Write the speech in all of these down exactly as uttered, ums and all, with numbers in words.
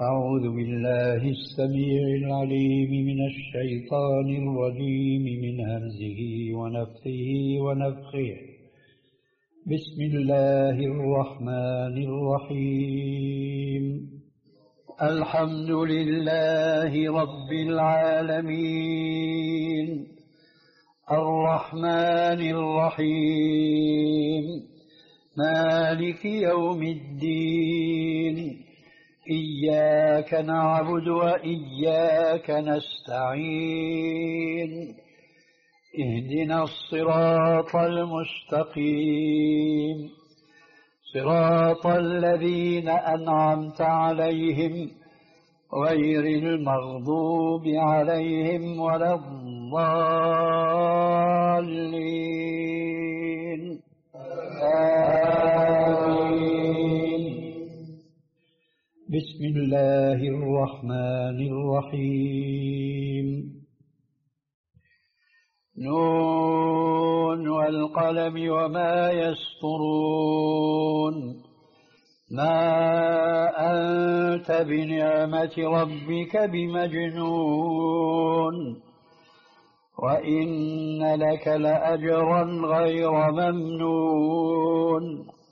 أعوذ بالله السميع العليم من الشيطان الرجيم من همزه ونفثه ونفخه. بسم الله الرحمن الرحيم. الحمد لله رب العالمين الرحمن الرحيم مالك يوم الدين. إياك نعبد وإياك نستعين. اهدنا الصراط المستقيم صراط الذين أنعمت عليهم غير المغضوب عليهم ولا الضالين. آمين. بسم الله الرحمن الرحيم. نون والقلم وما يسطرون. ما أنت بنعمة ربك بمجنون وإن لك لأجرا غير ممنون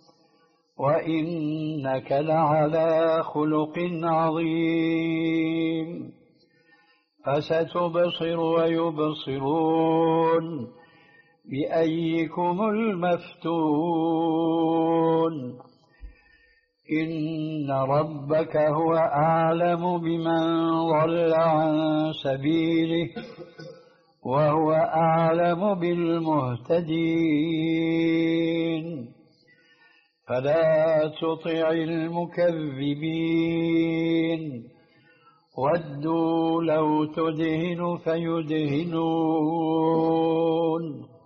وإنك لعلى خلق عظيم. فستبصر ويبصرون بأيكم المفتون. إن ربك هو أعلم بمن ضل عن سبيله وهو أعلم بالمهتدين. فلا تطع المكذبين ودوا لو تدهن فيدهنون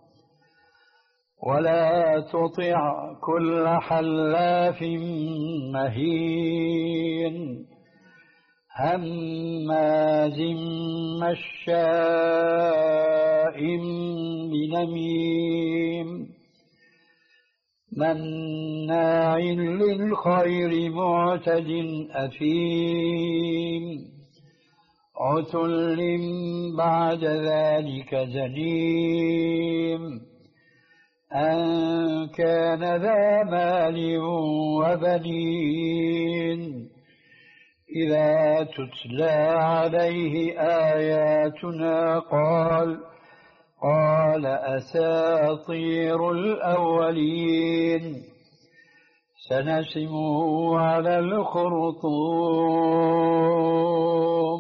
ولا تطع كل حلاف مهين هماز مشاء بنميم مناع للخير معتد أثيم عتل بعد ذلك زنيم أن كان ذا مال وبنين. إذا تتلى عليه آياتنا قال قال أساطير الأولين. سنسمه على الخرطوم.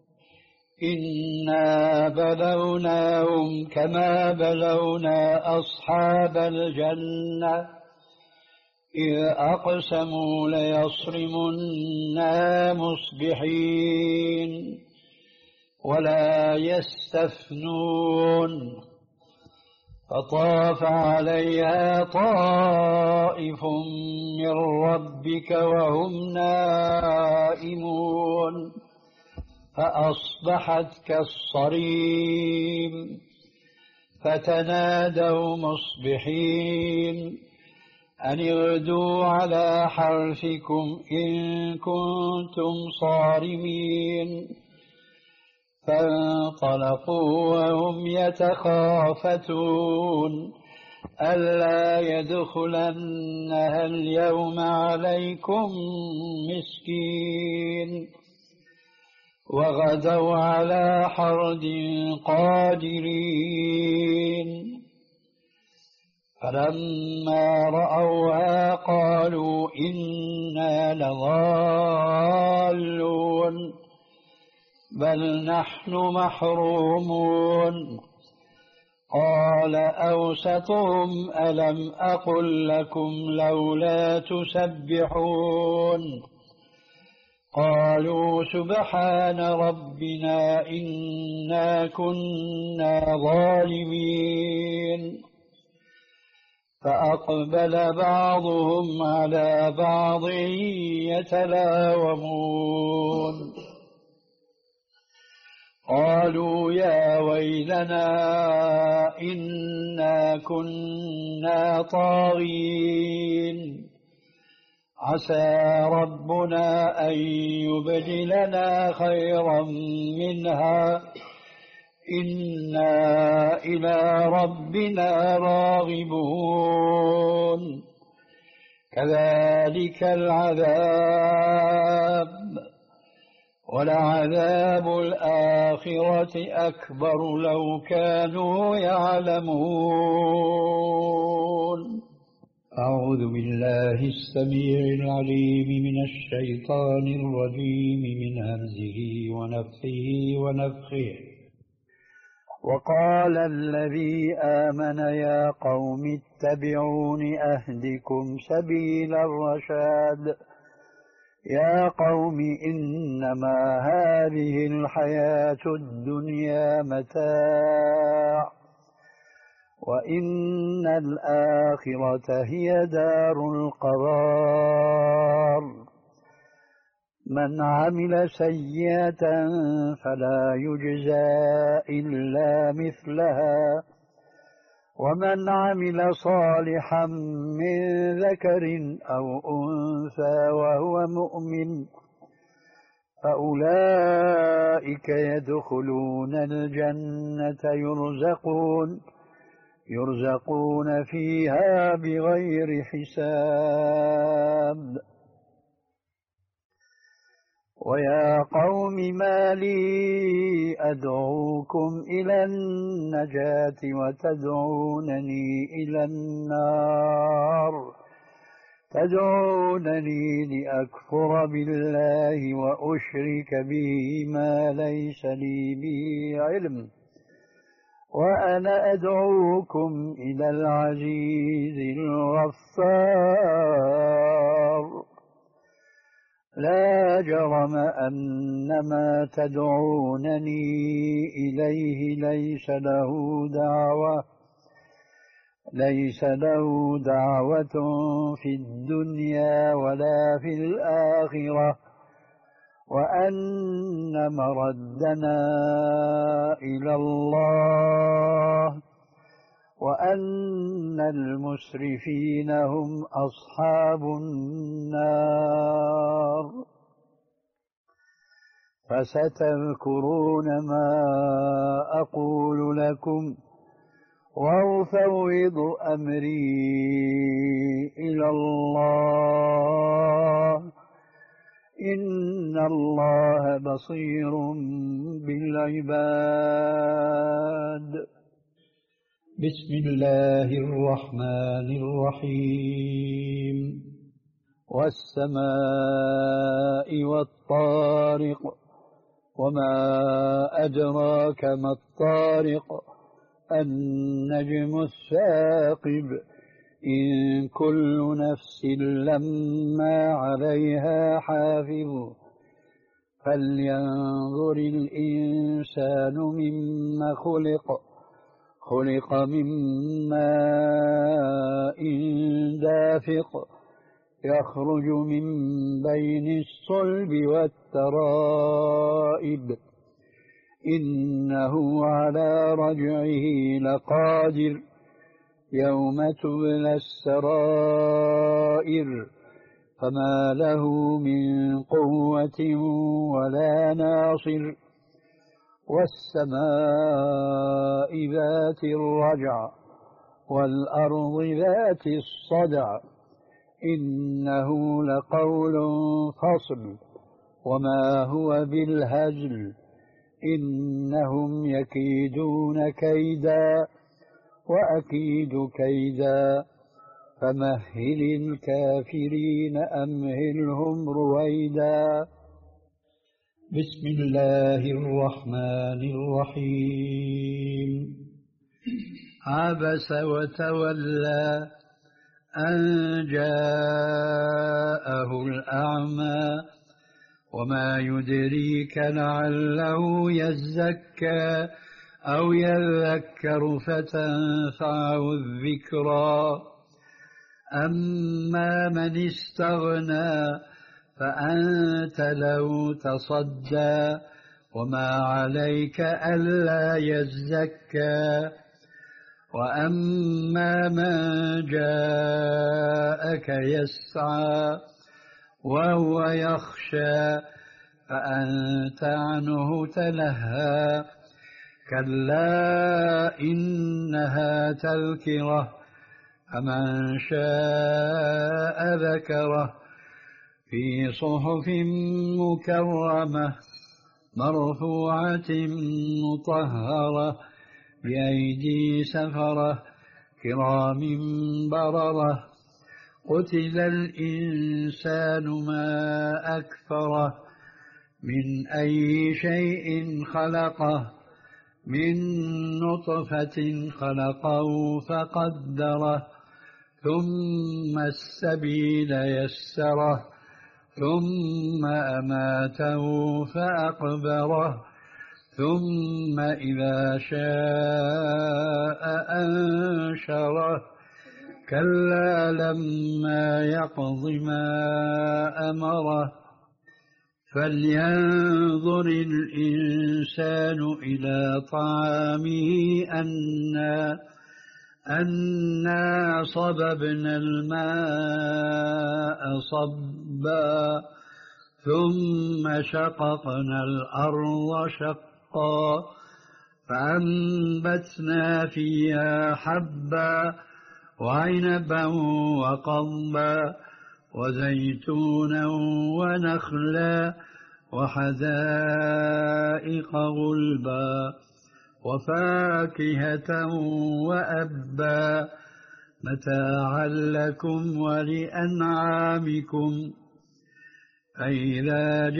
إنا بلوناهم كما بلونا أصحاب الجنة إذ أقسموا ليصرمنها مصبحين ولا يستثنون. فطاف عليها طائف من ربك وهم نائمون فأصبحت كالصريم. فتنادوا مصبحين أن اغدوا على حرثكم إن كنتم صارمين. فانطلقوا وهم يتخافتون ألا يدخلنها اليوم عليكم مسكين. وغدوا على حرد قادرين. فلما رأوها قالوا إنا لضالون بل نحن محرومون. قال أوسطهم ألم أقل لكم لولا تسبحون. قالوا سبحان ربنا إنا كنا ظالمين. فأقبل بعضهم على بعض يتلاومون. قالوا يا ويلنا إنا كنا طاغين عسى ربنا أن يبدلنا خيرا منها إنا إلى ربنا راغبون كذلك العذاب ولعذاب الآخرة أكبر لو كانوا يعلمون أعوذ بالله السميع العليم من الشيطان الرجيم من همزه ونفخه ونفخه وقال الذي آمن يا قوم اتبعون أهدكم سبيل الرشاد يا قوم إنما هذه الحياة الدنيا متاع وإن الآخرة هي دار القرار من عمل سيئة فلا يجزى إلا مثلها ومن عمل صالحا من ذكر أو أنثى وهو مؤمن فأولئك يدخلون الجنة يرزقون يرزقون فيها بغير حساب ويا قوم ما لي أدعوكم إلى النجاة وتدعونني إلى النار تدعونني لأكفر بالله وأشرك به ما ليس لي به علم وأنا أدعوكم إلى العزيز الغفار لا جرم أن ما تدعونني إليه ليس له دعوة ليس له دعوة في الدنيا ولا في الآخرة وأن مردنا إلى الله وأن المسرفين هم أصحاب النار فستذكرون ما أقول لكم وأفوض أمري إلى الله إن الله بصير بالعباد بسم الله الرحمن الرحيم والسماء والطارق وما أدراك ما الطارق النجم الثاقب إن كل نفس لما عليها حافظ فلينظر الإنسان مما خلق خلق من ماء دافق يخرج من بين الصلب والترائب إنه على رجعه لقادر يوم تبلى السرائر فما له من قوة ولا ناصر والسماء ذات الرجع والأرض ذات الصدع إنه لقول فصل وما هو بالهزل إنهم يكيدون كيدا وأكيد كيدا فمهل الكافرين أمهلهم رويدا بسم الله الرحمن الرحيم عبس وتولى أن جاءه الأعمى وما يدريك لعله يزكى أو يذكر فتنفعه الذكرى أما من استغنى فأنت له تصدى وما عليك ألا يزكى وأما من جاءك يسعى وهو يخشى فأنت عنه تلهى كلا إنها تذكرة فمن شاء ذكره في صحف مكرمة مرفوعة مطهرة بأيدي سفرة كرام بررة قتل الإنسان ما أكفره من أي شيء خلقه من نطفة خلقه فقدره ثم السبيل يسره ثم أماته فأقبره ثم إذا شاء أنشره كلا لما يقض ما أمره فلينظر الإنسان إلى طعامه أنا أنا صببنا الماء صبا ثم شققنا الأرض شقا فأنبتنا فيها حبا وعنبا وقضبا وزيتونا ونخلا وحدائق غلبا وفاكهة وأبا متاعا لكم ولأنعامكم فإذا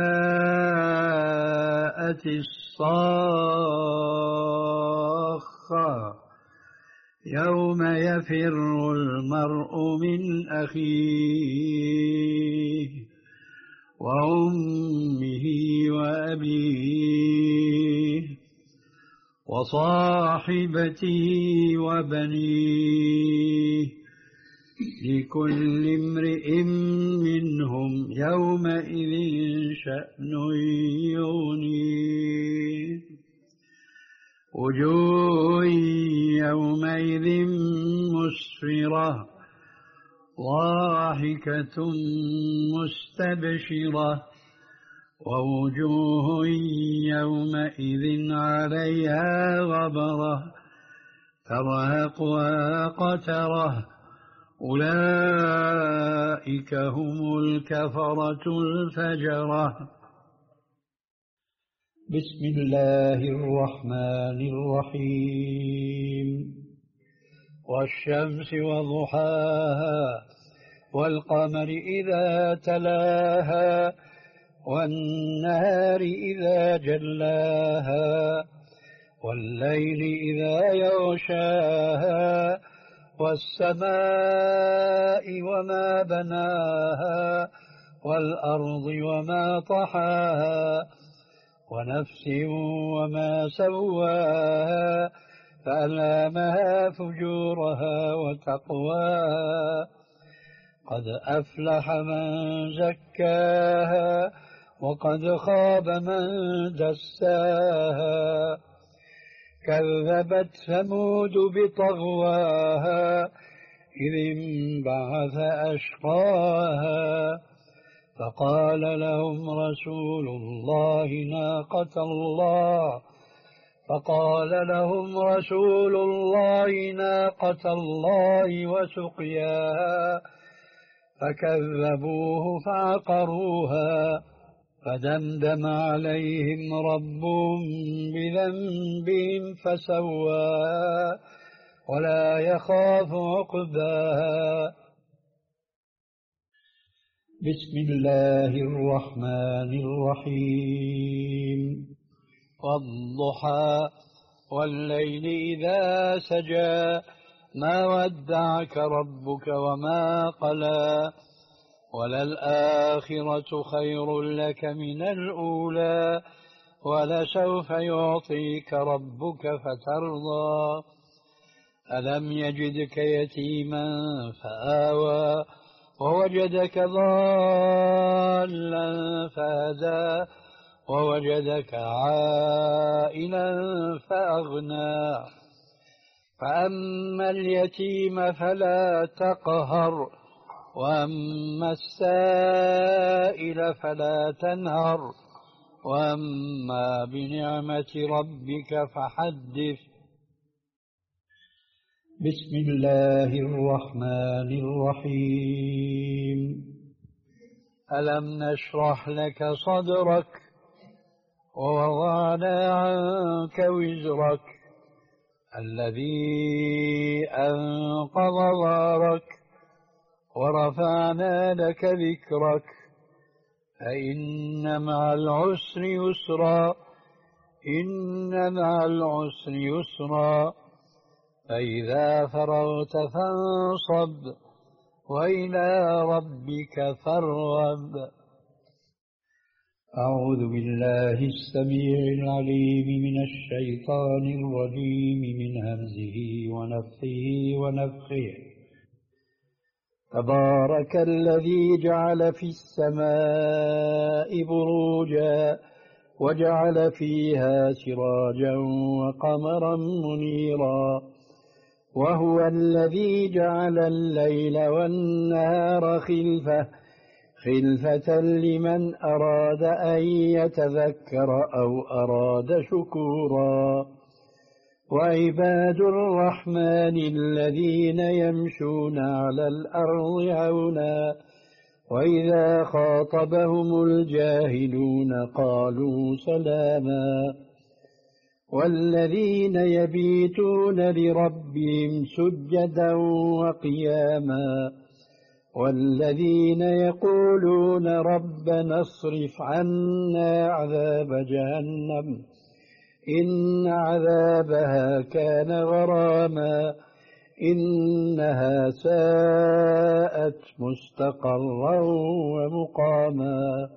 جاءت الصاخة يوم يفر المرء من أخيه وأمه وأبيه وصاحبته وبنيه لكل امرئ منهم يومئذ شأن يغنيه وجوه يومئذ مسفرة ضاحكة مستبشرة ووجوه يومئذ عليها غبرة ترهقها قترة أولئك هم الكفرة الفجرة. بسم الله الرحمن الرحيم والشمس وضحاها والقمر إذا تلاها والنهار إذا جلاها والليل إذا يغشاها والسماء وما بناها والأرض وما طحاها ونفس وما سواها فألهمها فجورها وتقواها قد أفلح من زكاها وقد خاب من دساها كذبت ثمود بطغواها إذ انبعث أشقاها فقال لهم رسول الله ناقة الله فقال لهم رسول الله ناقة الله وسقياها فكذبوه فعقروها فدمدم عليهم ربهم بذنبهم فسواها ولا يخاف عقباها. بسم الله الرحمن الرحيم والضحى والليل إذا سجى ما ودعك ربك وما قلى وللآخرة خير لك من الأولى ولسوف يعطيك ربك فترضى ألم يجدك يتيما فآوى ووجدك ضالا فهدى ووجدك عائلا فأغنى فأما اليتيم فلا تقهر وأما السائل فلا تنهر وأما بنعمة ربك فحدث. بسم الله الرحمن الرحيم. ألم نشرح لك صدرك ووضعنا عنك وزرك الذي أنقض ظهرك ورفعنا لك ذكرك فإن مع العسر يسرا إن مع العسر يسرا فإذا فرغت فانصب وإلى ربك فارغب. أعوذ بالله السميع العليم من الشيطان الرجيم من همزه ونفخه ونفخه. تبارك الذي جعل في السماء بروجا وجعل فيها سراجا وقمرا منيرا وهو الذي جعل الليل والنهار خلفة خلفة لمن أراد أن يتذكر أو أراد شكورا. وعباد الرحمن الذين يمشون على الأرض هونا وإذا خاطبهم الجاهلون قالوا سلاما. والذين يبيتون لربهم سجدا وقياما والذين يقولون ربنا اصرف عنا عذاب جهنم إن عذابها كان غراما إنها ساءت مستقرا ومقاما.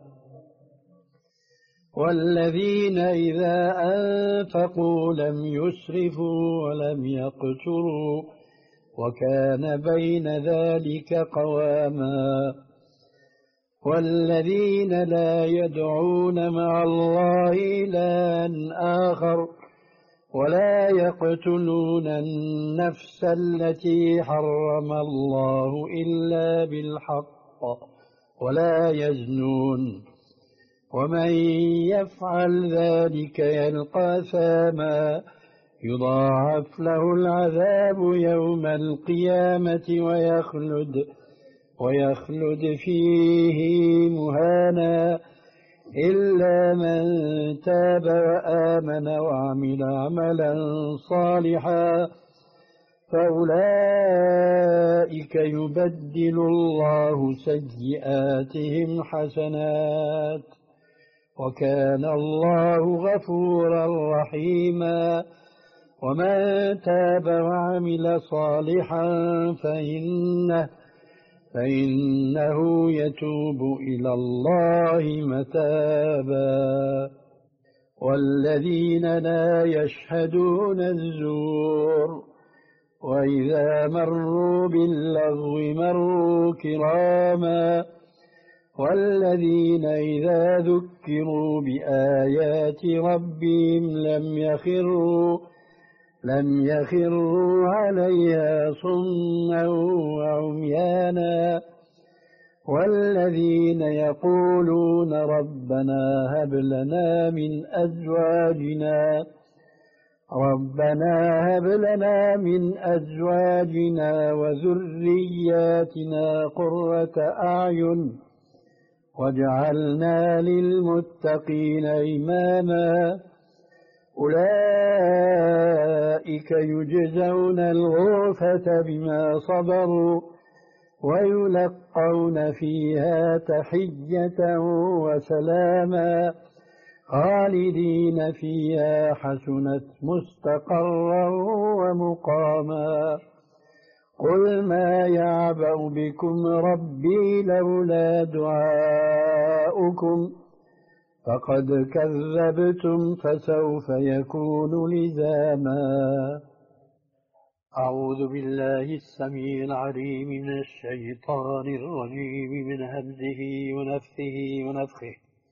والذين إذا أنفقوا لم يسرفوا ولم يقتروا وكان بين ذلك قواما. والذين لا يدعون مع الله إلها آخر ولا يقتلون النفس التي حرم الله إلا بالحق ولا يزنون ومن يفعل ذلك يلقى ثاما يضاعف له العذاب يوم القيامة ويخلد ويخلد فيه مهانا إلا من تاب وآمن وعمل عملا صالحا فأولئك يبدل الله سيئاتهم حسنات وكان الله غفورا رحيما. ومن تاب وعمل صالحا فإنه فإنه يتوب إلى الله متابا. والذين لا يشهدون الزور وإذا مروا باللغو مروا كراما. والذين إذا ذكروا بآيات ربهم لم يخروا لم يخروا عليها صما وعميانا. والذين يقولون ربنا هب لنا من أزواجنا ربنا هب لنا من أزواجنا وذرياتنا قرة أعين واجعلنا للمتقين إماما. أولئك يجزون الغرفة بما صبروا ويلقون فيها تحية وسلاما خالدين فيها حسنت مستقرا ومقاما. قل ما يعبأ بكم ربي لولا دعاؤكم فقد كذبتم فسوف يكون لزاما. أعوذ بالله السميع العليم من الشيطان الرجيم من همزه ونفثه ونفخه.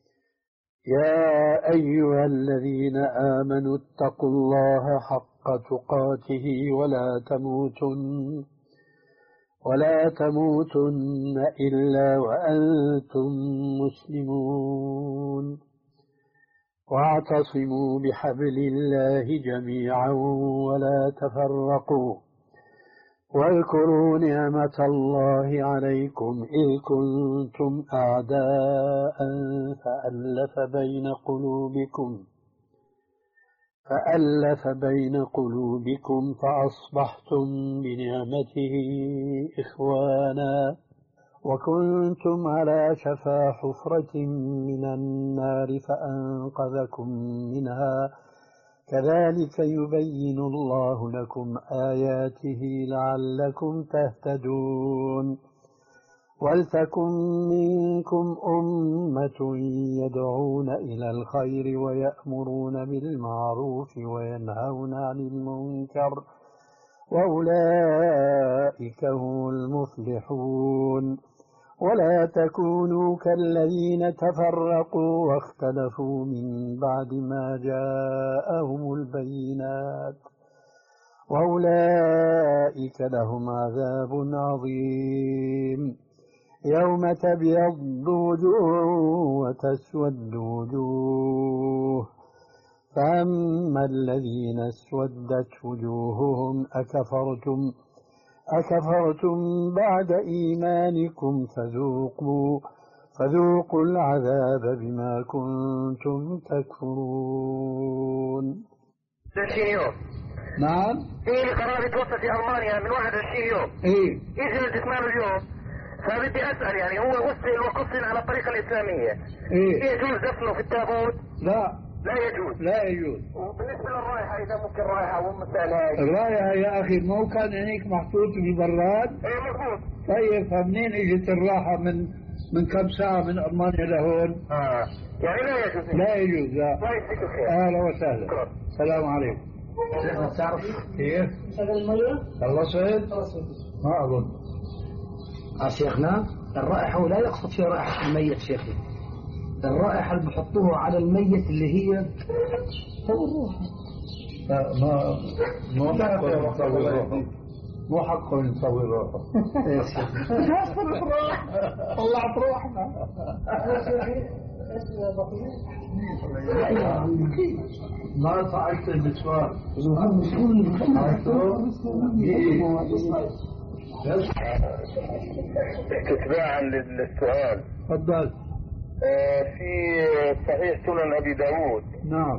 يا أيها الذين آمنوا اتقوا الله حق تقاته ولا تموتن ولا تموتن إلا وأنتم مسلمون واعتصموا بحبل الله جميعا ولا تفرقوا واذكروا نعمة الله عليكم إذ كنتم أعداء فألف بين قلوبكم فألف بين قلوبكم فأصبحتم بنعمته إخوانا وكنتم على شفا حفرة من النار فأنقذكم منها كذلك يبين الله لكم آياته لعلكم تهتدون ولتكن منكم أمة يدعون إلى الخير ويأمرون بالمعروف وينهون عن المنكر وأولئك هم المفلحون ولا تكونوا كالذين تفرقوا واختلفوا من بعد ما جاءهم البينات وأولئك لهم عذاب عظيم يوم تبيض وجوه وتسود وجوه فأما الذين اسودت وجوههم أكفرتم أكفرتم بعد إيمانكم فذوقوا فذوقوا العذاب بما كنتم تكفرون. ثلاثين يوم. نعم. في قرار توصل في ألمانيا من واحد وعشرين يوم. إيه. يجي الجثمان اليوم. فبدي أسأل يعني هو غسل وقصل على الطريقة الإسلامية. إيه. يجوز دفنه في التابوت؟ لا. لا يجوز. لا يجوز. وبالنسبة للرائحة إذا ممكن رائحة ومثالها. الرائحة يا أخي مو كان هنيك محطوط بالبراد؟ إيه مضبوط. طيب فمنين إجت الراحة من من كم ساعة من ألمانيا لهون؟ آه. يعني لا يجوز. لا يجوز لا. الله يجزيك الخير. أهلا وسهلا. السلام عليكم. شيخنا تعرف كيف؟ شغل المية؟ خلصت؟ ما أظن. آه شيخنا الرائحة لا يقصد فيها رائحة الميت شيخنا. الرائحة اللي بحطوها على الميت اللي هي ما ما مو حقه نصور روحه مو حقه نصور روحه طلعت روحنا ما فعلت المسواك اتباعا للسؤال. تفضل. آه في صحيح سنن أبي داود. نعم.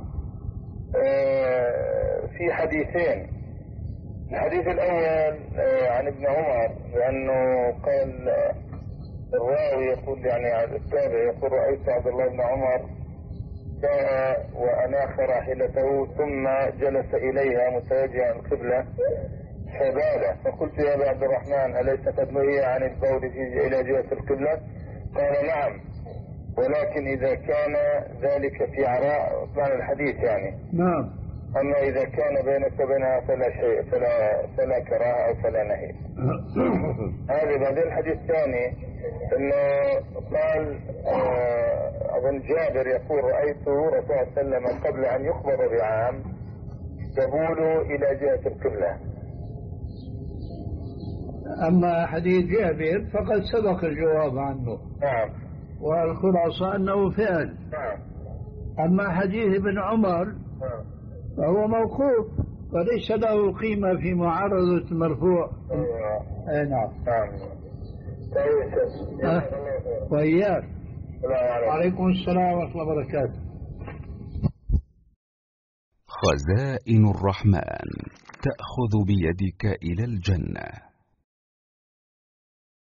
آه في حديثين. الحديث الأول آه عن ابن عمر لأنه قال آه الراوي يقول يعني التابع يقول رأيت عبد الله بن عمر جاء وأناخ راحلته ثم جلس إليها متوجها القبلة فبال فقلت يا أبا عبد الرحمن أليس قد نهي عن البول إلى جهة القبلة؟ قال نعم ولكن إذا كان ذلك في عراء معنى الحديث يعني. نعم. أما إذا كان بينك وبينها فلا شيء فلا فلا كراهة أو فلا نهي. هذا. بعدين الحديث الثاني إنه قال أظن جابر يقول رأيت رسول الله صلى الله عليه وسلم قبل أن يقبض بعام يبول إلى جهة القبلة. أما حديث جابر فقد سبق الجواب عنه. نعم. والخلاصة أنه فعل. نعم. أما حديث ابن عمر نعم. فهو موقوف وليس له قيمة في معارضة المرفوع. أيوة. أي نعم. نعم. طيب. أه. وإياك. السلام عليكم. وعليكم السلام ورحمة الله وبركاته. خزائن الرحمن تأخذ بيدك إلى الجنة.